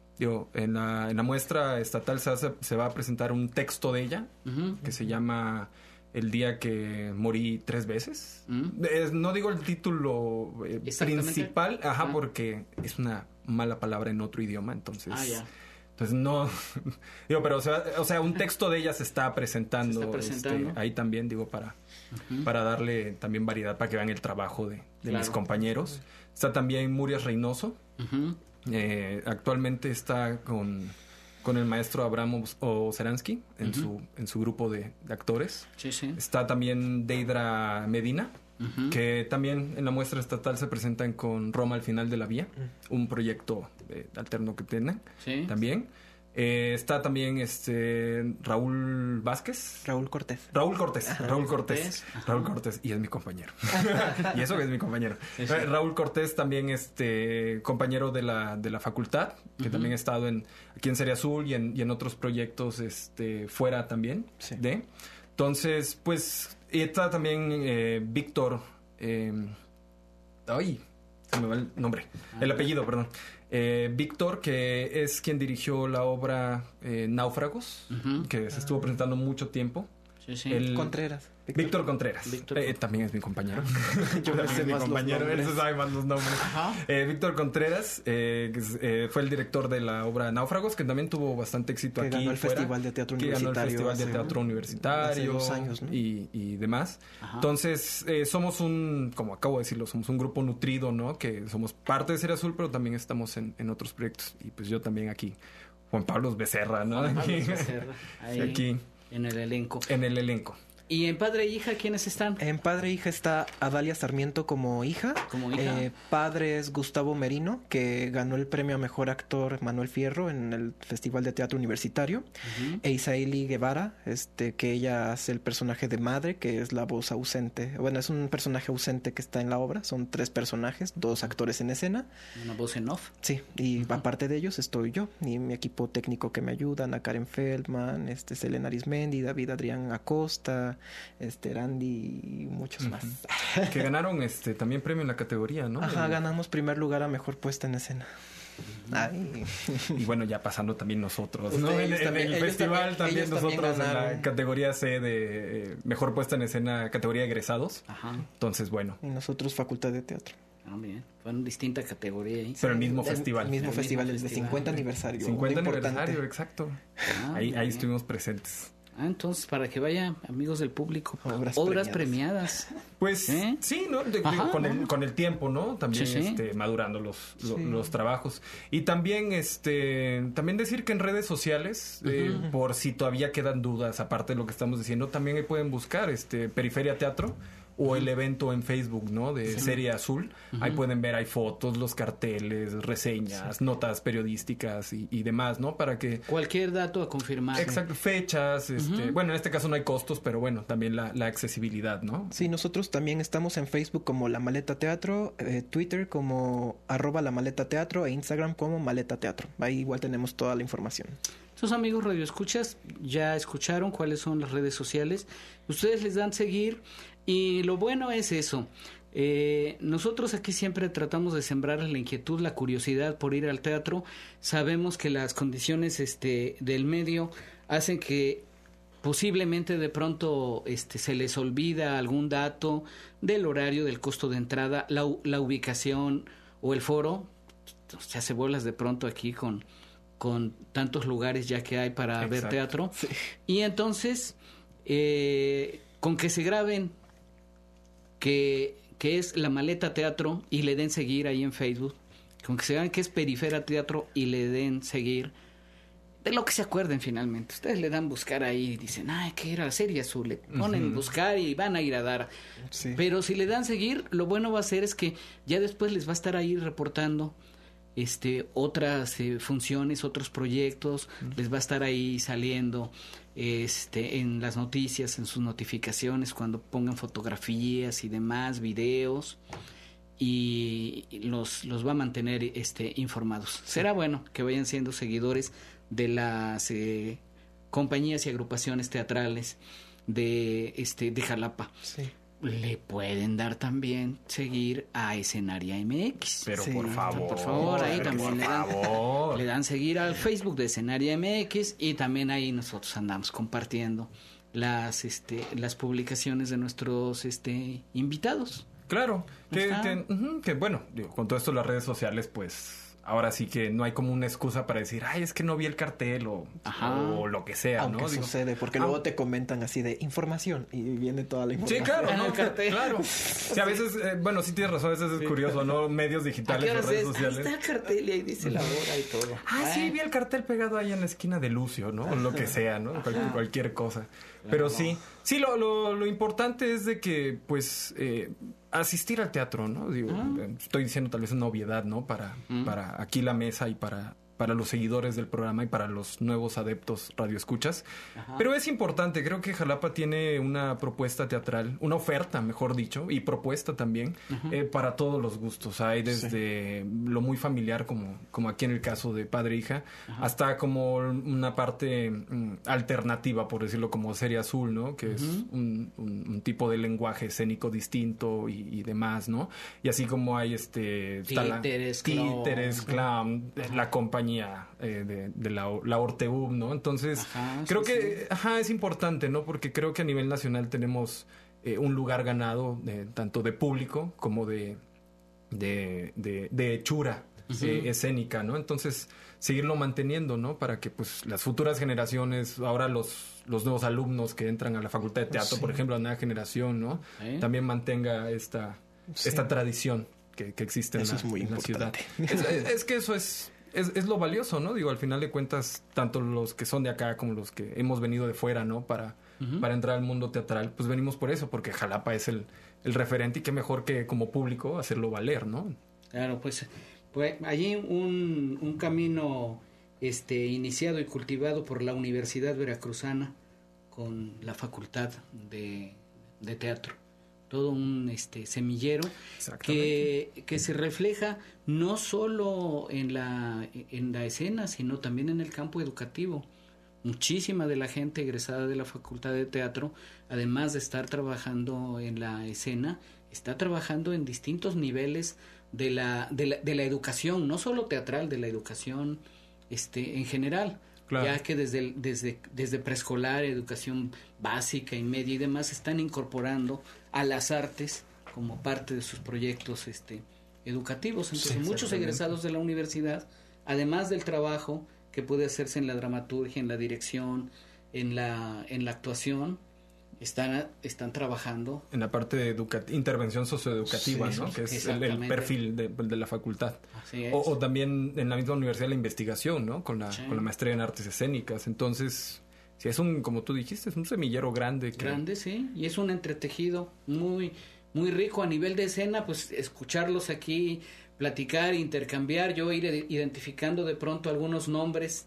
muestra estatal se va a presentar un texto de ella que se llama El día que morí 3 veces. No digo el título Exactamente. principal, porque es una mala palabra en otro idioma, entonces... Ya. Entonces no... digo, pero o sea, un texto de ella se está presentando. Se está presentando. Ahí también, digo, para darle también variedad, para que vean el trabajo de mis Claro. compañeros. Está también Murias Reynoso. Ujú. Actualmente está con el maestro Abraham Oceransky en su grupo de actores. Sí, sí. Está también Deidra Medina, que también en la muestra estatal se presentan con Roma al final de la vía, un proyecto alterno que tienen Sí. también. Está también Raúl Vázquez. Raúl Cortés. Raúl Cortés. Ajá. Raúl Cortés. Y es mi compañero. Y eso que es mi compañero. Sí, sí. Raúl Cortés también compañero de la facultad, que también ha estado aquí en Serie Azul y en otros proyectos fuera también. Sí. Entonces, pues, y está también Víctor. Ay, se me va el nombre. El apellido, perdón. Víctor, que es quien dirigió la obra Náufragos, que se estuvo presentando mucho tiempo. Sí, sí. Contreras. Víctor Contreras. Víctor También es mi compañero. Yo me sé Es mi más los compañero, él nombres. se sabe más los nombres. Ajá. Víctor Contreras fue el director de la obra Náufragos, que también tuvo bastante éxito Que aquí. ganó el fuera, Festival de Teatro que ganó el Universitario Festival de hace- Teatro Universitario. hace 2 años, ¿no? y demás. Ajá. Entonces, somos como acabo de decirlo, somos un grupo nutrido, ¿no? Que somos parte de Serie Azul, pero también estamos en otros proyectos. Y pues yo también aquí, Juan Pablo Becerra, ¿no? Juan Pablo Aquí, Becerra, ahí, aquí, en el elenco. en el elenco. ¿Y en Padre e Hija quiénes están? En Padre e Hija está Adalia Sarmiento como hija. Como hija. Padre es Gustavo Merino, que ganó el premio a Mejor Actor Manuel Fierro en el Festival de Teatro Universitario. E Isaeli Guevara, que ella hace el personaje de madre, que es la voz ausente. Bueno, es un personaje ausente que está en la obra. Son 3 personajes, 2 actores en escena. Una voz en off. Sí, y aparte de ellos estoy yo y mi equipo técnico que me ayuda, Ana Karen Feldman, Selena Arismendi, David Adrián Acosta, Randy y muchos más. Que ganaron también premio en la categoría, ¿no? Ajá, ganamos primer lugar a mejor puesta en escena. Ay. Y bueno, ya pasando también nosotros, ¿no? Ellos En también- el ellos festival también ellos también nosotros en la ganaron. categoría C de mejor puesta en escena, categoría egresados. Ajá. Entonces, bueno, Y nosotros Facultad de Teatro. Ah, bien. Fue una distinta categoría ahí. pero el mismo festival. El mismo El festival, mismo el de festival. 50 aniversario. 50 muy importante. aniversario, exacto. Ah, ahí muy bien. estuvimos presentes. Ah, entonces, para que vaya, amigos del público, Obras premiadas. Pues ¿Eh? sí, ¿no? Digo, Ajá, ¿no? con el tiempo, ¿no? También Sí, sí. madurando los trabajos. Y también también decir que en redes sociales, por si todavía quedan dudas, aparte de lo que estamos diciendo, también ahí pueden buscar Periferia Teatro o el evento en Facebook, ¿no? De Serie Azul. Ahí pueden ver, hay fotos, los carteles, reseñas, notas periodísticas y demás, ¿no? Para que... Cualquier dato a confirmar. Exacto, fechas, bueno, en este caso no hay costos, pero bueno, también la accesibilidad, ¿no? Sí, nosotros también estamos en Facebook como La Maleta Teatro, Twitter como @La Maleta Teatro e Instagram como Maleta Teatro. Ahí igual tenemos toda la información. Sus amigos radioescuchas ya escucharon cuáles son las redes sociales. Ustedes les dan seguir y lo bueno es eso. Nosotros aquí siempre tratamos de sembrar la inquietud, la curiosidad por ir al teatro. Sabemos que las condiciones del medio hacen que posiblemente de pronto se les olvida algún dato del horario, del costo de entrada, la ubicación o el foro. se hace bolas de pronto aquí con tantos lugares ya que hay para ver teatro. Sí. Y entonces, con que se graben que es La Maleta Teatro y le den seguir ahí en Facebook, con que se vean que es Perifera Teatro y le den seguir, de lo que se acuerden finalmente. Ustedes le dan buscar ahí y dicen, ay, ¿qué era la serie azul? Le ponen buscar y van a ir a dar. Sí. Pero si le dan seguir, lo bueno va a ser es que ya después les va a estar ahí reportando otras funciones, otros proyectos, les va a estar ahí saliendo en las noticias, en sus notificaciones, cuando pongan fotografías y demás, videos, y los va a mantener informados. Será bueno que vayan siendo seguidores de las compañías y agrupaciones teatrales de Jalapa. Sí. Le pueden dar también seguir a Escenaria MX. Pero Sí, por favor, ahí pero también por le dan seguir al Facebook de Escenaria MX, y también ahí nosotros andamos compartiendo las publicaciones de nuestros invitados. Claro, Está. que bueno, digo, con todo esto las redes sociales, pues ahora sí que no hay como una excusa para decir, ay, es que no vi el cartel o lo que sea, Aunque ¿no? Digo, sucede, porque luego te comentan así de información y viene toda la sí, información. claro, ¿no? el cartel. Claro. Sí, a veces, bueno, sí tienes razón, a veces es curioso, ¿no? Medios ¿A qué digitales o horas redes es? Ahí sociales. está el cartel y ahí dice la hora y todo. Sí, vi el cartel pegado ahí en la esquina de Lucio, ¿no? O lo que sea, ¿no? Cualquier cosa. Pero sí, lo importante es de que, pues, asistir al teatro, ¿no? Digo, estoy diciendo tal vez una obviedad, ¿no? Para aquí la mesa y para los seguidores del programa y para los nuevos adeptos radioescuchas. Pero es importante, creo que Jalapa tiene una propuesta teatral, una oferta, mejor dicho, y propuesta también, para todos los gustos. Hay desde lo muy familiar, como aquí en el caso de Padre e Hija, hasta como una parte alternativa, por decirlo, como Serie Azul, ¿no? Que es un tipo de lenguaje escénico distinto y demás, ¿no? Y así como hay Títeres, Clown, la compañía de la Orteub, ¿no? Entonces, creo que es importante, ¿no? Porque creo que a nivel nacional tenemos un lugar ganado, tanto de público como de hechura escénica, ¿no? Entonces, seguirlo manteniendo, ¿no? Para que, pues, las futuras generaciones, ahora los nuevos alumnos que entran a la Facultad de Teatro, por ejemplo, la nueva generación, ¿no? También mantenga esta tradición que existe Eso es muy en la ciudad. importante. Es que eso es lo valioso, ¿no? Digo, al final de cuentas, tanto los que son de acá como los que hemos venido de fuera, ¿no? Para entrar al mundo teatral, pues venimos por eso, porque Jalapa es el referente, y qué mejor que como público hacerlo valer, ¿no? Claro, pues allí un camino iniciado y cultivado por la Universidad Veracruzana con la Facultad de Teatro. Todo un semillero que se refleja no solo en la escena, sino también en el campo educativo. Muchísima de la gente egresada de la Facultad de Teatro, además de estar trabajando en la escena, está trabajando en distintos niveles de la educación, no solo teatral, de la educación en general. Claro. Ya que desde preescolar, educación básica y media y demás, están incorporando a las artes como parte de sus proyectos educativos. Entonces, muchos egresados de la universidad, además del trabajo que puede hacerse en la dramaturgia, en la dirección, en la actuación, están trabajando en la parte de intervención socioeducativa, ¿no? Que es el perfil de la facultad. Así es. O también en la misma universidad la investigación, ¿no? Con la maestría en artes escénicas. Entonces, sí, es como tú dijiste, es un semillero grande. Grande, sí, y es un entretejido muy, muy rico a nivel de escena, pues escucharlos aquí, platicar, intercambiar, yo ir identificando de pronto algunos nombres,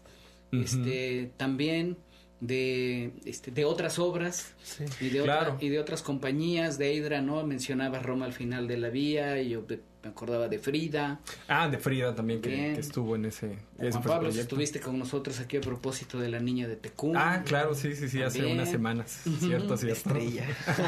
también de otras obras, y de otras compañías. De Hydra, ¿no? Mencionaba Roma al final de la vía, y yo me acordaba de Frida. De Frida también, que estuvo en ese Juan Pablo, estuviste con nosotros aquí a propósito de la niña de Tecún. Claro, sí, hace unas semanas. Cierto. Estrella.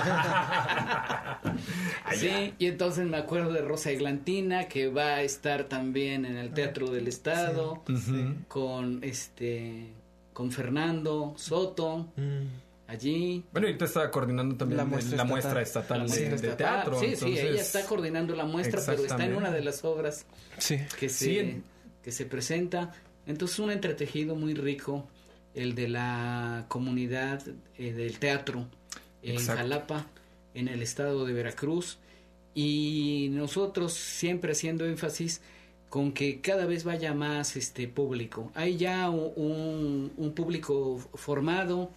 Sí, y entonces me acuerdo de Rosa Eglantina, que va a estar también en el Teatro del Estado, con Fernando Soto. allí. Bueno, y ahorita está coordinando también La muestra estatal La muestra de estatal. teatro. Sí, entonces, ella está coordinando la muestra, pero está en exactamente. una de las obras Sí. que se presenta. Entonces, un entretejido muy rico, el de la comunidad del teatro en Exacto. Jalapa, en el estado de Veracruz, y nosotros siempre haciendo énfasis con que cada vez vaya más público. Hay ya un público formado,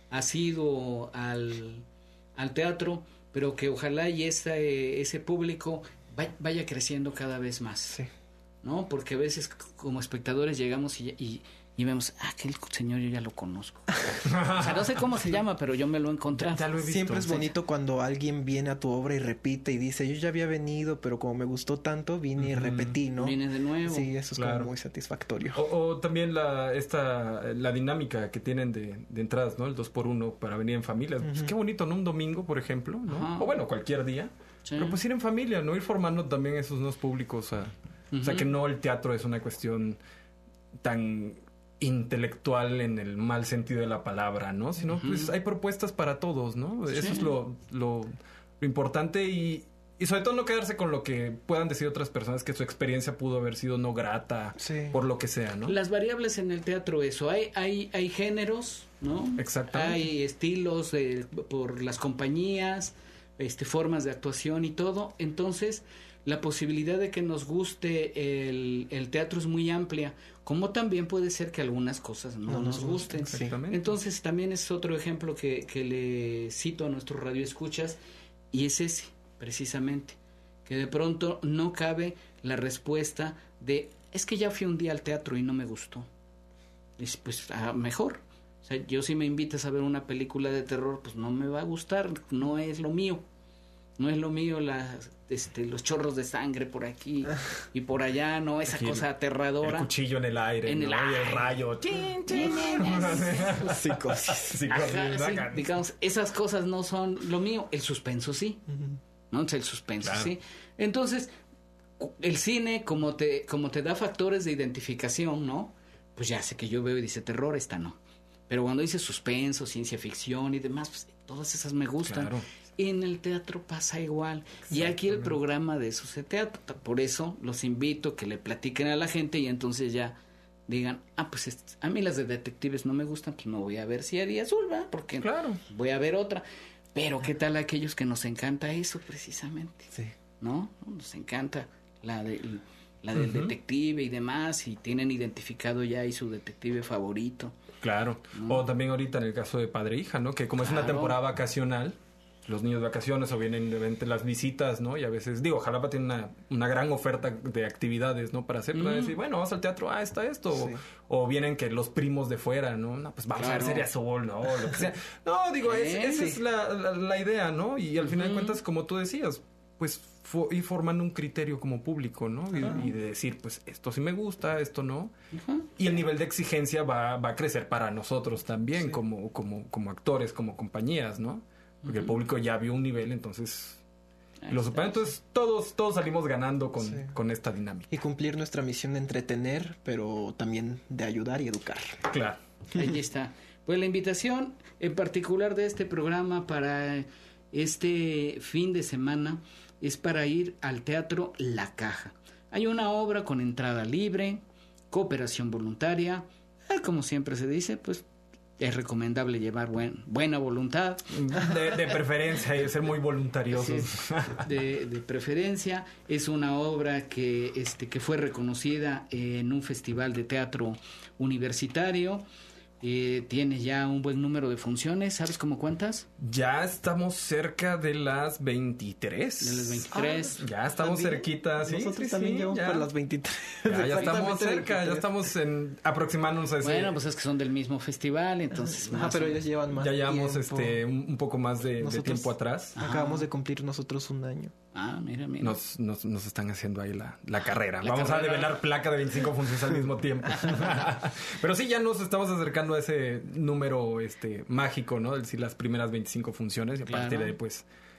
asiduo al teatro, pero que ojalá y ese público vaya creciendo cada vez más. Sí. ¿No? Porque a veces como espectadores llegamos y vemos, aquel señor yo ya lo conozco. O sea, no sé cómo se llama, pero yo me lo he encontrado. Ya lo he visto. Siempre es bonito cuando alguien viene a tu obra y repite y dice, yo ya había venido, pero como me gustó tanto, vine y repetí, ¿no? Viene de nuevo. Sí, eso es Claro. como muy satisfactorio. O también la dinámica que tienen de entradas, ¿no? El 2x1 para venir en familia. Pues qué bonito, ¿no? Un domingo, por ejemplo, ¿no? Ajá. O bueno, cualquier día. Sí. Pero pues ir en familia, ¿no? Ir formando también esos nuevos públicos. O sea, que no el teatro es una cuestión tan intelectual en el mal sentido de la palabra, ¿no? Sino pues hay propuestas para todos, ¿no? Sí. Eso es lo importante y sobre todo no quedarse con lo que puedan decir otras personas que su experiencia pudo haber sido no grata, Sí. por lo que sea, ¿no? Las variables en el teatro, eso. Hay géneros, ¿no? Exactamente. Hay estilos por las compañías, formas de actuación y todo. Entonces, la posibilidad de que nos guste el teatro es muy amplia, como también puede ser que algunas cosas no nos gusten. Exactamente. Entonces, también es otro ejemplo que le cito a nuestros radioescuchas, y es ese, precisamente, que de pronto no cabe la respuesta de, es que ya fui un día al teatro y no me gustó. Dice, pues mejor. O sea, yo si me invitas a ver una película de terror, pues no me va a gustar, no es lo mío. No es lo mío los chorros de sangre por aquí y por allá, no, esa Aquí cosa aterradora. El cuchillo en el aire, En ¿no? el Y el aire. rayo. Psicosis. Psicosis, Ajá, sí, sacan. digamos, esas cosas no son lo mío, el suspenso sí. ¿No? El suspenso Claro. sí. Entonces, el cine, como te da factores de identificación, ¿no? Pues ya sé que yo veo y dice terror, esta no. Pero cuando dice suspenso, ciencia ficción y demás, pues todas esas me gustan. Claro. En el teatro pasa igual. Y aquí el programa de eso se trata. Por eso los invito a que le platiquen a la gente y entonces ya digan, pues a mí las de detectives no me gustan, pues no voy a ver Sierra y Azul, ¿verdad? Porque Claro. voy a ver otra. Pero ¿qué tal aquellos que nos encanta eso precisamente? Sí. ¿No? Nos encanta la del detective y demás, y tienen identificado ya ahí su detective favorito. Claro. O también ahorita en el caso de Padre e Hija, ¿no? Que como es una Claro. temporada vacacional, los niños de vacaciones o vienen de las visitas, ¿no? Y a veces, Jalapa tiene una gran oferta de actividades, ¿no? Para hacer, para decir, bueno, vamos al teatro, está esto. Sí. O vienen que los primos de fuera, ¿no? No, pues vamos a ver Claro. Serie Azul, ¿no? O lo que sea. No, esa Sí. es la idea, ¿no? Y al final de cuentas, como tú decías, pues ir formando un criterio como público, ¿no? Y de decir, pues esto sí me gusta, esto no. Y el nivel de exigencia va a crecer para nosotros también, como actores, como compañías, ¿no? Porque el público ya vio un nivel, entonces lo supera. Entonces todos salimos ganando con esta dinámica. Y cumplir nuestra misión de entretener, pero también de ayudar y educar. Claro. Ahí está. Pues la invitación en particular de este programa para este fin de semana es para ir al Teatro La Caja. Hay una obra con entrada libre, cooperación voluntaria, como siempre se dice, pues es recomendable llevar buena voluntad. De preferencia y ser muy voluntariosos. De preferencia. Es una obra que fue reconocida en un festival de teatro universitario. Tiene ya un buen número de funciones. ¿Sabes cómo cuántas? Ya estamos cerca de las 23. De las 23. Ya estamos ¿También? cerquita, sí. Nosotros sí, también sí, llevamos ya. por las 23. Ya estamos Exactamente cerca, 23. ya estamos aproximándonos a ese. Bueno, pues es que son del mismo festival, entonces más pero o ellos llevan más ya llevamos tiempo. un poco más de Nosotros- tiempo atrás. Acabamos de cumplir nosotros un año. Mira. Nos están haciendo ahí la carrera. La Vamos a carrera. develar placa de 25 funciones al mismo tiempo. Pero sí, ya nos estamos acercando a ese número mágico, ¿no? Es decir, las primeras 25 funciones y a Claro. partir de ahí, pues,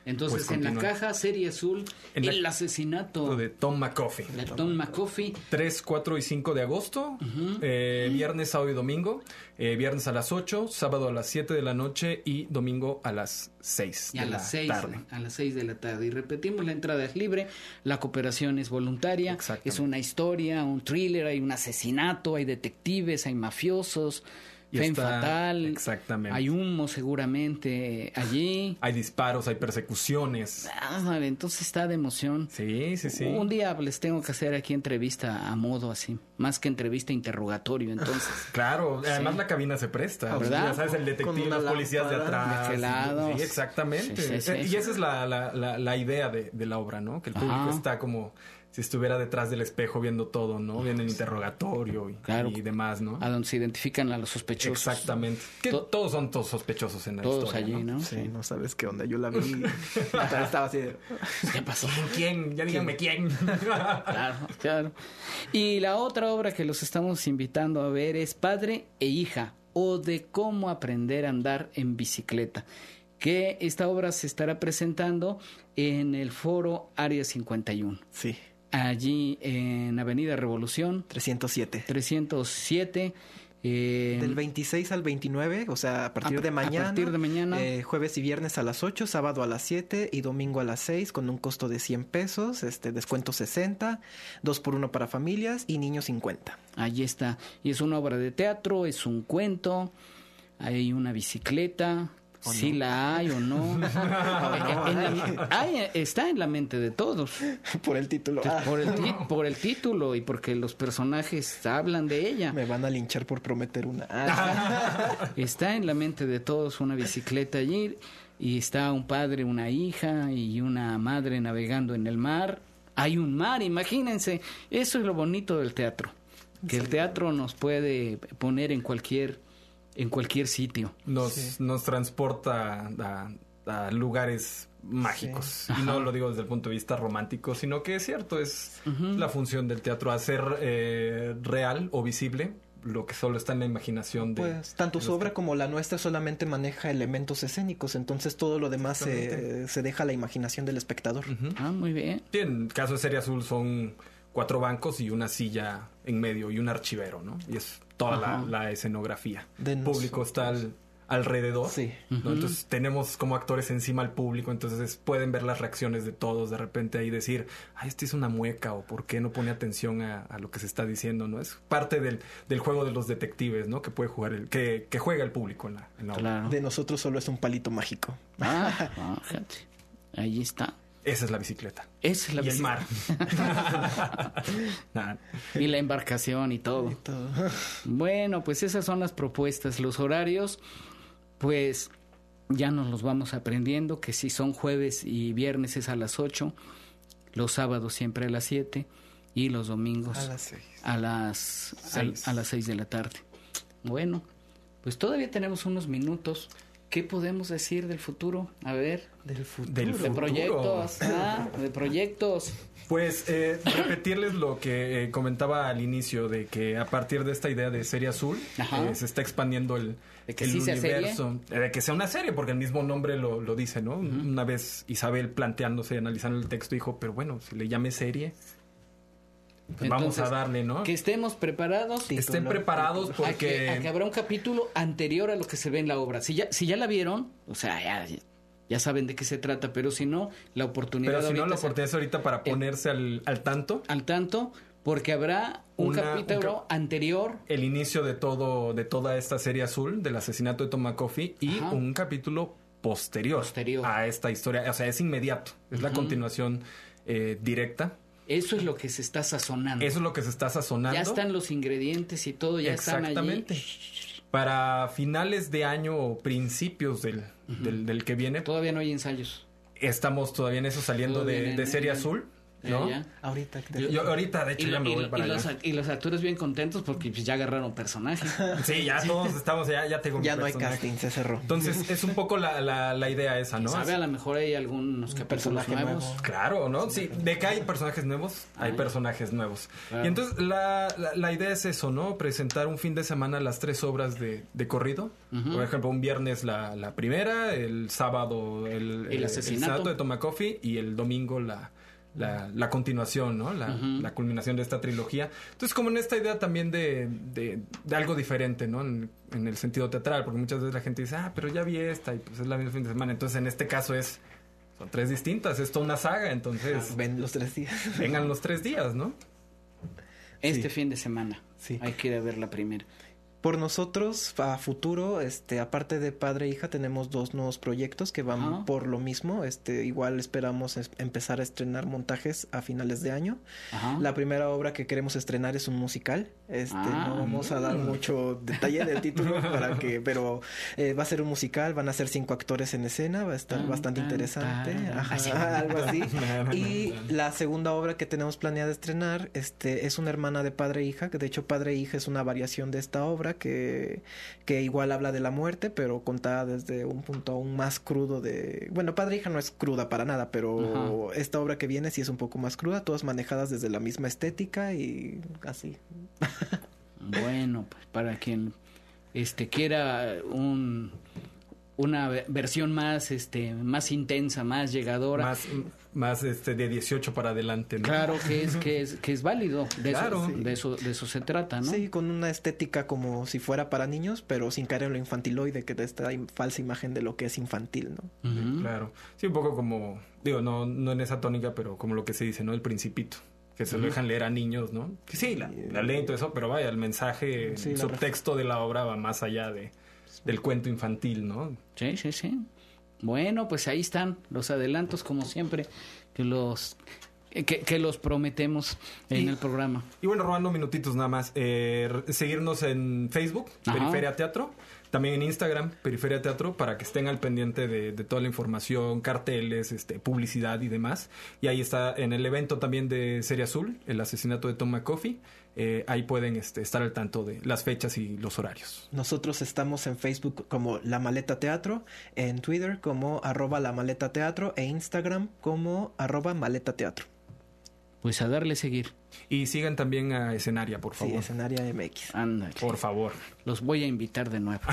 Entonces, pues, en la continúa. caja, Serie Azul, En el la- asesinato De Tom McCoffey. de Tom McCoffey. 3, 4 y 5 de agosto, viernes, sábado y domingo, viernes a las 8, sábado a las 7 de la noche y domingo a las 6 Y de a la las 6, tarde. a las 6 de la tarde. Y repetimos, la entrada es libre, la cooperación es voluntaria, Exactamente. es una historia, un thriller, hay un asesinato, hay detectives, hay mafiosos, Y femme está- fatal, exactamente. hay humo seguramente allí. Hay disparos, hay persecuciones. Entonces está de emoción. Sí, sí, sí. Un día les tengo que hacer aquí entrevista a modo así, más que entrevista interrogatorio, entonces. Claro, además la cabina se presta. ¿Verdad? Ya sabes, el Con detective, una los policías de lámpara. atrás. De qué lado. Sí, exactamente. Sí, sí, sí. Y esa es la idea de la obra, ¿no? Que el público Ajá. está como si estuviera detrás del espejo viendo todo, ¿no? Viendo el interrogatorio Claro. y demás, ¿no? A donde se identifican a los sospechosos. Exactamente. Que todos son todos sospechosos en la Todos historia. allí, ¿no? Sí, no sabes qué onda. Yo la vi. Estaba así de... ¿Qué pasó? ¿Quién? Ya díganme quién. Claro, claro. Y la otra obra que los estamos invitando a ver es Padre e Hija, o de cómo aprender a andar en bicicleta, que esta obra se estará presentando en el foro Área 51, Sí, allí en Avenida Revolución 307. 307. Del 26 al 29, o sea, a partir de mañana. A partir de mañana. Jueves y viernes a las 8, sábado a las 7 y domingo a las 6 con un costo de 100 pesos, descuento 60, 2 por 1 para familias y niños 50. Allí está. Y es una obra de teatro, es un cuento, hay una bicicleta, si la hay o no. Está en la mente de todos. Por el título. Por el título y porque los personajes hablan de ella. Me van a linchar por prometer una. Está en la mente de todos una bicicleta allí y está un padre, una hija y una madre navegando en el mar. Hay un mar, imagínense. Eso es lo bonito del teatro. Que el teatro nos puede poner en cualquier sitio. Nos transporta a lugares mágicos. Sí. Y no lo digo desde el punto de vista romántico, sino que es cierto, es la función del teatro, hacer real o visible lo que solo está en la imaginación de... Pues tanto de su los obra como la nuestra solamente maneja elementos escénicos, entonces todo lo demás se deja a la imaginación del espectador. Muy bien. Sí, en el caso de Serie Azul son 4 bancos y una silla en medio y un archivero, ¿no? Y es toda la escenografía. El público está alrededor, Sí. ¿no? Entonces tenemos como actores encima al público, entonces pueden ver las reacciones de todos de repente ahí decir, ay, este es una mueca o por qué no pone atención a lo que se está diciendo, ¿no? Es parte del juego de los detectives, ¿no? Que puede jugar que juega el público en la obra. Claro. De nosotros solo es un palito mágico. Fíjate. Ahí está. Esa es la bicicleta. Esa es la Y el mar. Nah. Y la embarcación y todo. Bueno, pues esas son las propuestas. Los horarios, pues ya nos los vamos aprendiendo, que si son jueves y viernes es a las 8, los sábados siempre a las 7 y los domingos A las 6. a las 6 de la tarde. Bueno, pues todavía tenemos unos minutos. ¿Qué podemos decir del futuro? A ver, Del futuro. Del de futuro. proyectos. De proyectos. Pues repetirles lo que comentaba al inicio, de que a partir de esta idea de Serie Azul Ajá. se está expandiendo el ¿De que sí sea universo, de que sea una serie, porque el mismo nombre lo dice, ¿no? Una vez Isabel planteándose, analizando el texto, dijo, pero bueno, si le llame serie, pues vamos a Entonces, darle, ¿no? Que estemos preparados. Sí. Estén preparados A porque... que habrá un capítulo anterior a lo que se ve en la obra. Si ya la vieron, o sea, ya saben de qué se trata, pero si no, la oportunidad Pero si no, ahorita la es oportunidad es ahorita para ponerse al tanto. al tanto, porque habrá un capítulo anterior. El inicio de toda esta Serie Azul, del asesinato de Tom McCoffey, y Ajá. un capítulo posterior a esta historia. O sea, es inmediato. Es la continuación directa. Eso es lo que se está sazonando. Eso es lo que se está sazonando. Ya están los ingredientes y todo, ya están allí. Exactamente. Para finales de año o principios del que viene, Todavía no hay ensayos. estamos todavía en eso, saliendo Todavía de Serie Azul. ¿no? Ya. Ahorita. Yo ahorita, de hecho, ya me voy para allá. Y los actores bien contentos porque pues, ya agarraron personaje. Sí, ya todos estamos, ya tengo mi Ya no hay personaje. casting, se cerró. Entonces, es un poco la idea esa, ¿no? ¿Sabe? A lo mejor hay algunos capítulos personaje nuevos. nuevo. Claro, ¿no? Sí, de que hay personajes nuevos, hay personajes nuevos. Claro. Y entonces la idea es eso, ¿no? Presentar un fin de semana las 3 obras de corrido. Por ejemplo, un viernes la primera, el sábado el asesinato de Toma Coffee y el domingo la continuación, ¿no? La culminación de esta trilogía. Entonces, como en esta idea también de algo diferente, ¿no? En el sentido teatral, porque muchas veces la gente dice, pero ya vi esta y pues es la misma fin de semana. Entonces, en este caso son 3 distintas, es toda una saga, entonces... Ven los 3 días. Vengan los 3 días, ¿no? Este fin de semana. Sí. Hay que ir a ver la primera. Por nosotros, a futuro, aparte de Padre e Hija, tenemos 2 nuevos proyectos que van por lo mismo. Igual esperamos empezar a estrenar montajes a finales de año. Ajá. La primera obra que queremos estrenar es un musical. No vamos a dar mucho detalle del título pero va a ser un musical, van a ser 5 actores en escena, va a estar bastante interesante. Algo así. Y la segunda obra que tenemos planeada estrenar, es una hermana de Padre e Hija, que de hecho Padre e Hija es una variación de esta obra que igual habla de la muerte, pero contada desde un punto aún más crudo bueno, Padre e Hija no es cruda para nada, pero esta obra que viene sí es un poco más cruda, todas manejadas desde la misma estética y así. Bueno, pues para quien quiera una versión más más intensa, más llegadora, más de 18 para adelante, ¿no? Claro que es válido, Claro. de eso se trata, ¿no? Sí, con una estética como si fuera para niños, pero sin caer en lo infantiloide, que da esta falsa imagen de lo que es infantil, ¿no? Ujú. Claro. Sí, un poco como, digo, no en esa tónica, pero como lo que se dice, ¿no? El Principito. Que se lo dejan leer a niños, ¿no? Que sí, la leen y todo eso, pero vaya, el mensaje, el subtexto de la obra va más allá del cuento infantil, ¿no? Sí. Bueno, pues ahí están los adelantos, como siempre, que los prometemos en el programa. Y bueno, robando minutitos nada más, seguirnos en Facebook, Periferia Teatro, también en Instagram, Periferia Teatro, para que estén al pendiente de toda la información, carteles, publicidad y demás. Y ahí está en el evento también de Serie Azul, el asesinato de Toma Coffee. Ahí pueden estar al tanto de las fechas y los horarios. Nosotros estamos en Facebook como La Maleta Teatro, en Twitter como @lamaletateatro e Instagram como @maletateatro. Pues a darle seguir. Y sigan también a Escenaria, por favor. Sí, Escenaria MX. Ándale. Por favor. Los voy a invitar de nuevo.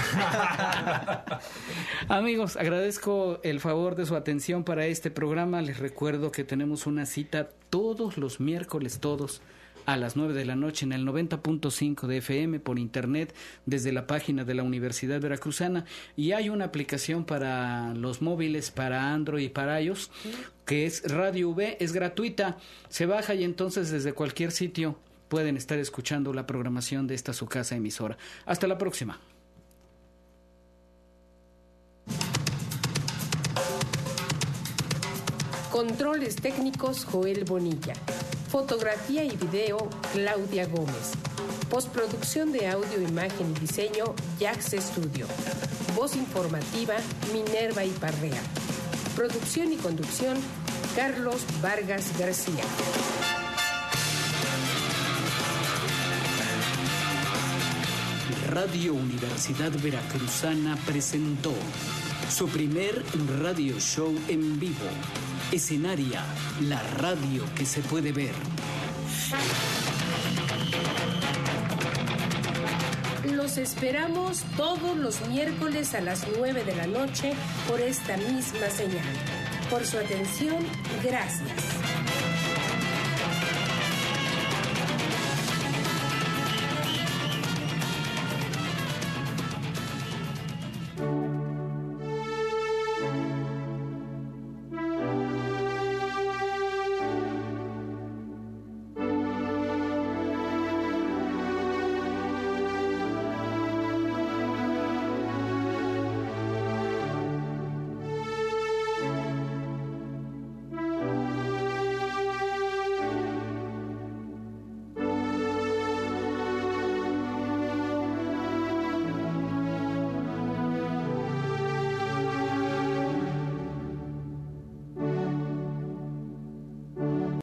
Amigos, agradezco el favor de su atención para este programa. Les recuerdo que tenemos una cita todos los miércoles, a las 9 de la noche en el 90.5 de FM por internet desde la página de la Universidad Veracruzana, y hay una aplicación para los móviles, para Android y para iOS, que es Radio V, es gratuita, se baja y entonces desde cualquier sitio pueden estar escuchando la programación de esta su casa emisora. Hasta la próxima. Controles técnicos Joel Bonilla. Fotografía y video Claudia Gómez. Postproducción de audio, imagen y diseño Jax Studio. Voz informativa Minerva Iparrea. Producción y conducción Carlos Vargas García. Radio Universidad Veracruzana presentó su primer radio show en vivo. Escenaria, la radio que se puede ver. Los esperamos todos los miércoles a las 9 de la noche por esta misma señal. Por su atención, gracias.